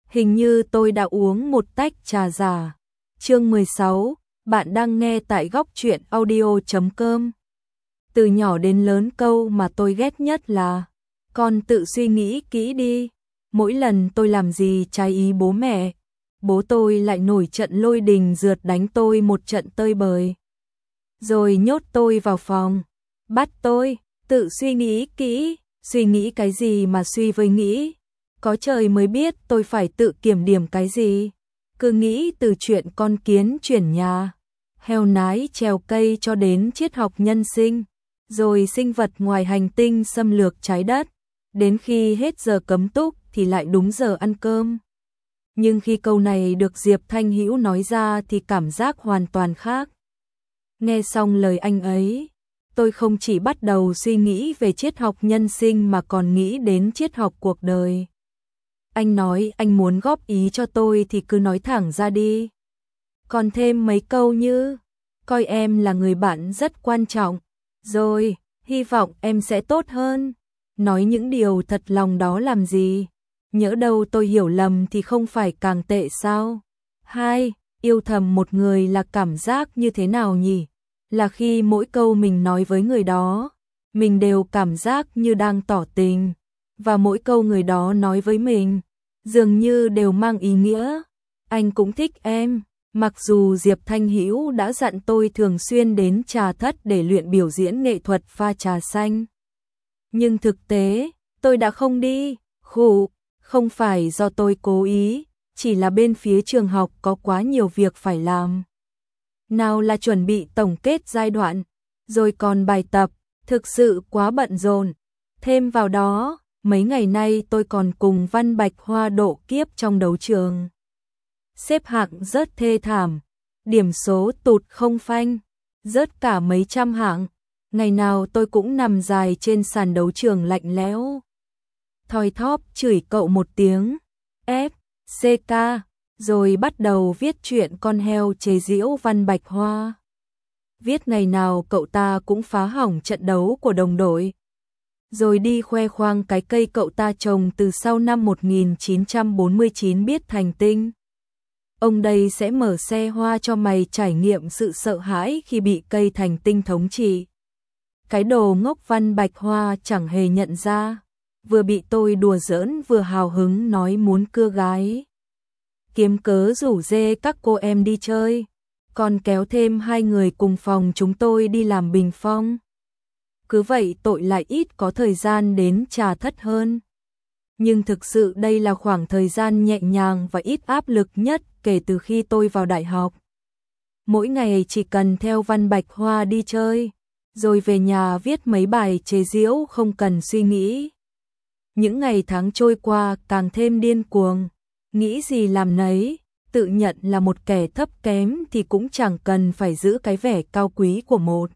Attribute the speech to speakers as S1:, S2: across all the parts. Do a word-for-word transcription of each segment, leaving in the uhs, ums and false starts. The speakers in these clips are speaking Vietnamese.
S1: Hình như tôi đã uống một tách trà già. Chương mười sáu, bạn đang nghe tại góc truyện audio chấm com. Từ nhỏ đến lớn câu mà tôi ghét nhất là con tự suy nghĩ kỹ đi. Mỗi lần tôi làm gì trái ý bố mẹ, bố tôi lại nổi trận lôi đình rượt đánh tôi một trận tơi bời. Rồi nhốt tôi vào phòng, bắt tôi tự suy nghĩ kỹ. Suy nghĩ cái gì mà suy với nghĩ? Có trời mới biết tôi phải tự kiểm điểm cái gì. Cứ nghĩ từ chuyện con kiến chuyển nhà, heo nái trèo cây cho đến triết học nhân sinh, rồi sinh vật ngoài hành tinh xâm lược trái đất. Đến khi hết giờ cấm túc thì lại đúng giờ ăn cơm. Nhưng khi câu này được Diệp Thanh Hữu nói ra thì cảm giác hoàn toàn khác. Nghe xong lời anh ấy, tôi không chỉ bắt đầu suy nghĩ về triết học nhân sinh mà còn nghĩ đến triết học cuộc đời. Anh nói anh muốn góp ý cho tôi thì cứ nói thẳng ra đi. Còn thêm mấy câu như, coi em là người bạn rất quan trọng, rồi, hy vọng em sẽ tốt hơn. Nói những điều thật lòng đó làm gì? Nhỡ đâu tôi hiểu lầm thì không phải càng tệ sao? Hai, yêu thầm một người là cảm giác như thế nào nhỉ? Là khi mỗi câu mình nói với người đó, mình đều cảm giác như đang tỏ tình, và mỗi câu người đó nói với mình, dường như đều mang ý nghĩa, anh cũng thích em. Mặc dù Diệp Thanh Hữu đã dặn tôi thường xuyên đến trà thất để luyện biểu diễn nghệ thuật pha trà xanh, nhưng thực tế, tôi đã không đi. Khụ, không phải do tôi cố ý, chỉ là bên phía trường học có quá nhiều việc phải làm. Nào là chuẩn bị tổng kết giai đoạn, rồi còn bài tập, thực sự quá bận rộn. Thêm vào đó, mấy ngày nay tôi còn cùng Văn Bạch Hoa độ kiếp trong đấu trường. Xếp hạng rất thê thảm, điểm số tụt không phanh, rớt cả mấy trăm hạng. Ngày nào tôi cũng nằm dài trên sàn đấu trường lạnh lẽo, thoi thóp chửi cậu một tiếng F, C K, rồi bắt đầu viết chuyện con heo chế giễu Văn Bạch Hoa. Viết ngày nào cậu ta cũng phá hỏng trận đấu của đồng đội, rồi đi khoe khoang cái cây cậu ta trồng từ sau năm một nghìn chín trăm bốn mươi chín biết thành tinh. Ông đây sẽ mở xe hoa cho mày trải nghiệm sự sợ hãi khi bị cây thành tinh thống trị. Cái đồ ngốc Văn Bạch Hoa chẳng hề nhận ra, vừa bị tôi đùa giỡn vừa hào hứng nói muốn cưa gái. Kiếm cớ rủ dê các cô em đi chơi, còn kéo thêm hai người cùng phòng chúng tôi đi làm bình phong. Cứ vậy tội lại ít có thời gian đến trà thất hơn. Nhưng thực sự đây là khoảng thời gian nhẹ nhàng và ít áp lực nhất kể từ khi tôi vào đại học. Mỗi ngày chỉ cần theo Văn Bạch Hoa đi chơi, rồi về nhà viết mấy bài chế giễu không cần suy nghĩ. Những ngày tháng trôi qua càng thêm điên cuồng, nghĩ gì làm nấy, tự nhận là một kẻ thấp kém thì cũng chẳng cần phải giữ cái vẻ cao quý của một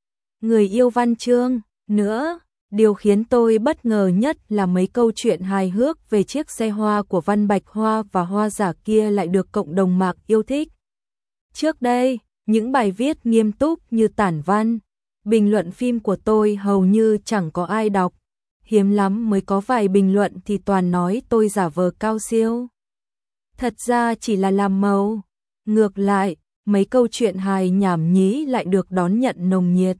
S1: người yêu văn chương nữa. Điều khiến tôi bất ngờ nhất là mấy câu chuyện hài hước về chiếc xe hoa của Văn Bạch Hoa và hoa giả kia lại được cộng đồng mạng yêu thích. Trước đây, những bài viết nghiêm túc như tản văn, bình luận phim của tôi hầu như chẳng có ai đọc. Hiếm lắm mới có vài bình luận thì toàn nói tôi giả vờ cao siêu. Thật ra chỉ là làm màu. Ngược lại, mấy câu chuyện hài nhảm nhí lại được đón nhận nồng nhiệt.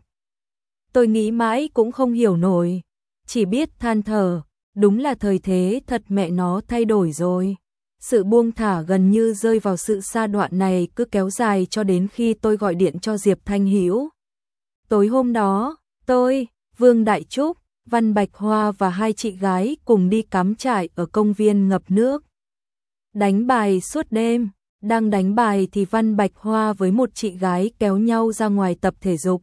S1: Tôi nghĩ mãi cũng không hiểu nổi, chỉ biết than thở, đúng là thời thế thật mẹ nó thay đổi rồi. Sự buông thả gần như rơi vào sự sa đoạn này cứ kéo dài cho đến khi tôi gọi điện cho Diệp Thanh Hữu. Tối hôm đó, tôi, Vương Đại Trúc, Văn Bạch Hoa và hai chị gái cùng đi cắm trại ở công viên ngập nước. Đánh bài suốt đêm, đang đánh bài thì Văn Bạch Hoa với một chị gái kéo nhau ra ngoài tập thể dục.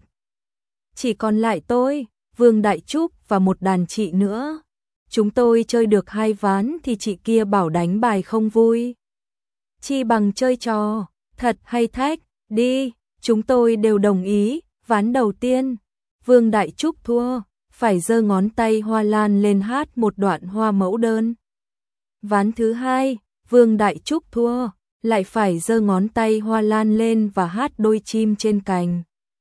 S1: Chỉ còn lại tôi, Vương Đại Trúc và một đàn chị nữa. Chúng tôi chơi được hai ván thì chị kia bảo đánh bài không vui. Chi bằng chơi trò, thật hay thách, đi, chúng tôi đều đồng ý. Ván đầu tiên, Vương Đại Trúc thua, phải giơ ngón tay hoa lan lên hát một đoạn hoa mẫu đơn. Ván thứ hai, Vương Đại Trúc thua, lại phải giơ ngón tay hoa lan lên và hát đôi chim trên cành.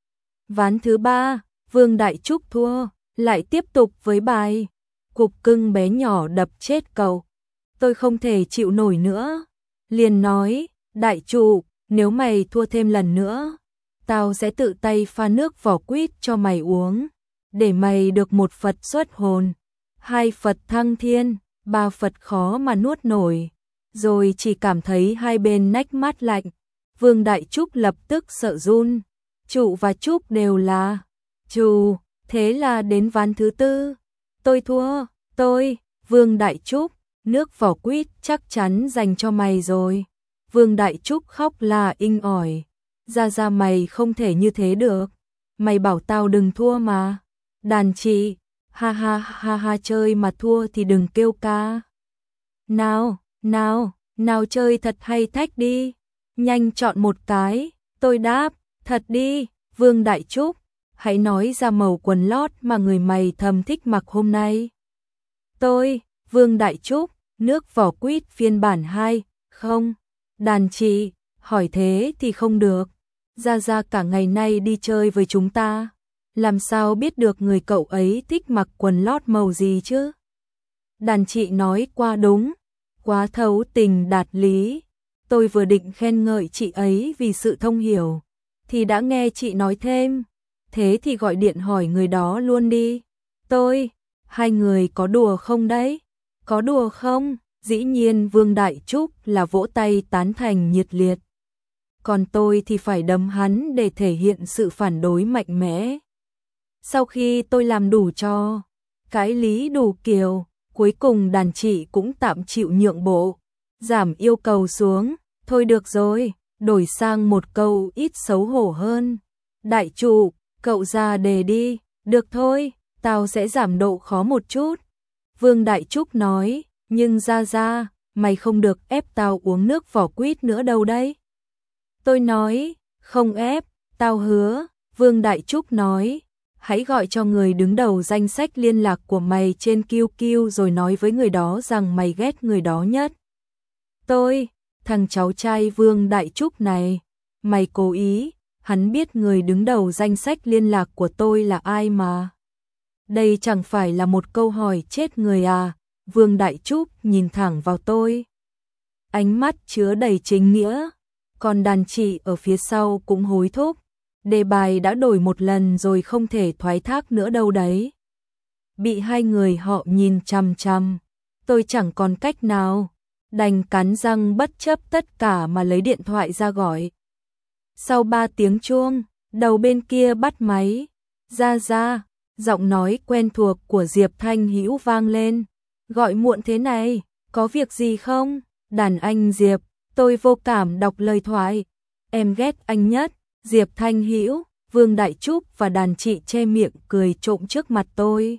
S1: Ván thứ ba, Vương Đại Trúc thua, lại tiếp tục với bài Cục cưng bé nhỏ đập chết cậu. Tôi không thể chịu nổi nữa. Liền nói, đại trụ, nếu mày thua thêm lần nữa, tao sẽ tự tay pha nước vỏ quýt cho mày uống, để mày được một Phật xuất hồn, hai Phật thăng thiên, ba Phật khó mà nuốt nổi. Rồi chỉ cảm thấy hai bên nách mát lạnh. Vương Đại Trúc lập tức sợ run. Trụ và Trúc đều là Trù, thế là đến ván thứ tư. Tôi thua, tôi, Vương Đại Trúc, nước vỏ quýt chắc chắn dành cho mày rồi. Vương Đại Trúc khóc là inh ỏi. Ra ra mày không thể như thế được. Mày bảo tao đừng thua mà. Đàn chị, ha ha ha ha, chơi mà thua thì đừng kêu ca. Nào, nào, nào chơi thật hay thách đi. Nhanh chọn một cái. Tôi đáp, thật đi, Vương Đại Trúc. Hãy nói ra màu quần lót mà người mày thầm thích mặc hôm nay. Tôi, Vương Đại Trúc, nước vỏ quýt phiên bản hai, không. Đàn chị, hỏi thế thì không được. Ra ra cả ngày nay đi chơi với chúng ta, làm sao biết được người cậu ấy thích mặc quần lót màu gì chứ? Đàn chị nói quá đúng, quá thấu tình đạt lý. Tôi vừa định khen ngợi chị ấy vì sự thông hiểu, thì đã nghe chị nói thêm, thế thì gọi điện hỏi người đó luôn đi. Tôi, hai người có đùa không đấy? Có đùa không? Dĩ nhiên Vương Đại Trúc là vỗ tay tán thành nhiệt liệt. Còn tôi thì phải đấm hắn để thể hiện sự phản đối mạnh mẽ. Sau khi tôi làm đủ trò, cãi lý đủ kiểu, cuối cùng đàn chị cũng tạm chịu nhượng bộ, giảm yêu cầu xuống. Thôi được rồi, đổi sang một câu ít xấu hổ hơn. Đại trụ, cậu ra đề đi. Được thôi, tao sẽ giảm độ khó một chút. Vương Đại Trúc nói, nhưng ra ra, mày không được ép tao uống nước vỏ quýt nữa đâu đấy. Tôi nói, không ép, tao hứa. Vương Đại Trúc nói, hãy gọi cho người đứng đầu danh sách liên lạc của mày trên Q Q rồi nói với người đó rằng mày ghét người đó nhất. Tôi, thằng cháu trai Vương Đại Trúc này, mày cố ý, hắn biết người đứng đầu danh sách liên lạc của tôi là ai mà. Đây chẳng phải là một câu hỏi chết người à? Vương Đại Trúc nhìn thẳng vào tôi, ánh mắt chứa đầy chính nghĩa. Còn đàn chị ở phía sau cũng hối thúc, đề bài đã đổi một lần rồi không thể thoái thác nữa đâu đấy. Bị hai người họ nhìn chằm chằm, tôi chẳng còn cách nào, đành cắn răng bất chấp tất cả mà lấy điện thoại ra gọi. Sau ba tiếng chuông, đầu bên kia bắt máy. Ra ra, giọng nói quen thuộc của Diệp Thanh Hữu vang lên. Gọi muộn thế này, có việc gì không? Đàn anh Diệp, tôi vô cảm đọc lời thoại. Em ghét anh nhất. Diệp Thanh Hữu, Vương Đại Trúc và đàn chị che miệng cười trộm trước mặt tôi.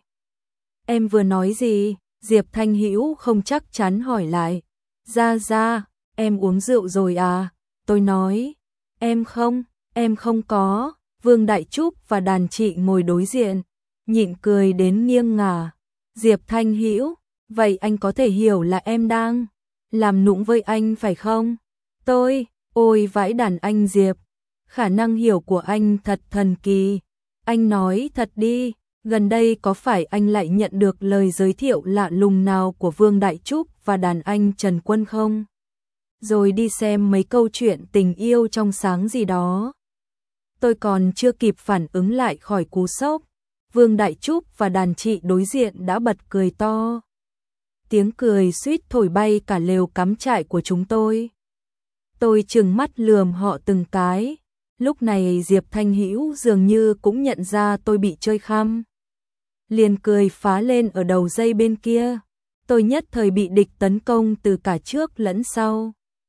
S1: Em vừa nói gì? Diệp Thanh Hữu không chắc chắn hỏi lại. Ra ra, em uống rượu rồi à? Tôi nói, em không, em không có. Vương Đại Trúc và đàn chị ngồi đối diện, nhịn cười đến nghiêng ngả. Diệp Thanh Hữu, vậy anh có thể hiểu là em đang làm nũng với anh phải không? Tôi, ôi vãi đàn anh Diệp, khả năng hiểu của anh thật thần kỳ. Anh nói thật đi, gần đây có phải anh lại nhận được lời giới thiệu lạ lùng nào của Vương Đại Trúc và đàn anh Trần Quân không? Rồi đi xem mấy câu chuyện tình yêu trong sáng gì đó. Tôi còn chưa kịp phản ứng lại khỏi cú sốc, Vương Đại Trúc và đàn chị đối diện đã bật cười to. Tiếng cười suýt thổi bay cả lều cắm trại của chúng tôi. Tôi trừng mắt lườm họ từng cái. Lúc này Diệp Thanh Hữu dường như cũng nhận ra tôi bị chơi khăm, liền cười phá lên ở đầu dây bên kia. Tôi nhất thời bị địch tấn công từ cả trước lẫn sau.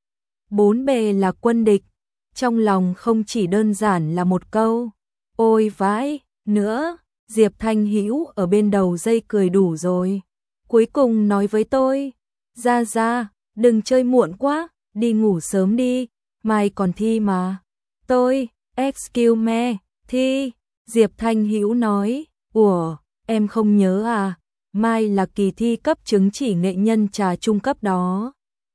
S1: Bốn bề là quân địch, trong lòng không chỉ đơn giản là một câu ôi vãi nữa. Diệp Thanh Hữu ở bên đầu dây cười đủ rồi, cuối cùng nói với tôi, ra ra, đừng chơi muộn quá, đi ngủ sớm đi, mai còn thi mà. Tôi, excuse me, thi. Diệp Thanh Hữu nói, ủa, em không nhớ à, mai là kỳ thi cấp chứng chỉ nghệ nhân trà trung cấp đó.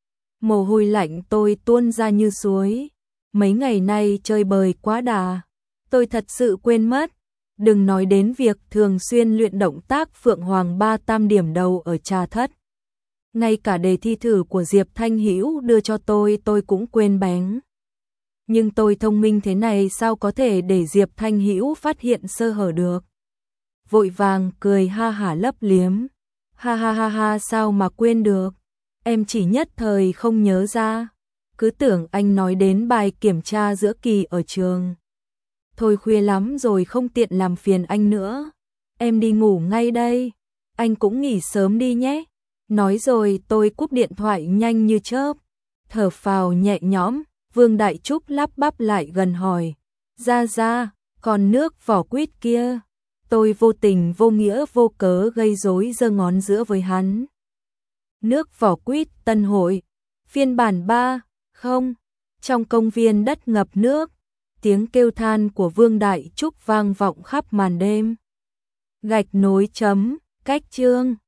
S1: Mồ hôi lạnh tôi tuôn ra như suối. Mấy ngày nay chơi bời quá đà, tôi thật sự quên mất. Đừng nói đến việc thường xuyên luyện động tác Phượng Hoàng ba tam điểm đầu ở trà thất. Ngay cả đề thi thử của Diệp Thanh Hữu đưa cho tôi tôi cũng quên bén. Nhưng tôi thông minh thế này sao có thể để Diệp Thanh Hữu phát hiện sơ hở được. Vội vàng cười ha hả lấp liếm. Ha ha ha ha, sao mà quên được. Em chỉ nhất thời không nhớ ra. Cứ tưởng anh nói đến bài kiểm tra giữa kỳ ở trường. Thôi khuya lắm rồi, không tiện làm phiền anh nữa. Em đi ngủ ngay đây. Anh cũng nghỉ sớm đi nhé. Nói rồi tôi cúp điện thoại nhanh như chớp. Thở phào nhẹ nhõm, Vương Đại Trúc lắp bắp lại gần hỏi. Ra ra, còn nước vỏ quýt kia. Tôi vô tình vô nghĩa vô cớ gây rối giơ ngón giữa với hắn. Nước vỏ quýt Tân Hội, phiên bản ba, không. Trong công viên đất ngập nước, tiếng kêu than của Vương Đại Trúc vang vọng khắp màn đêm. Gạch nối chấm, cách chương.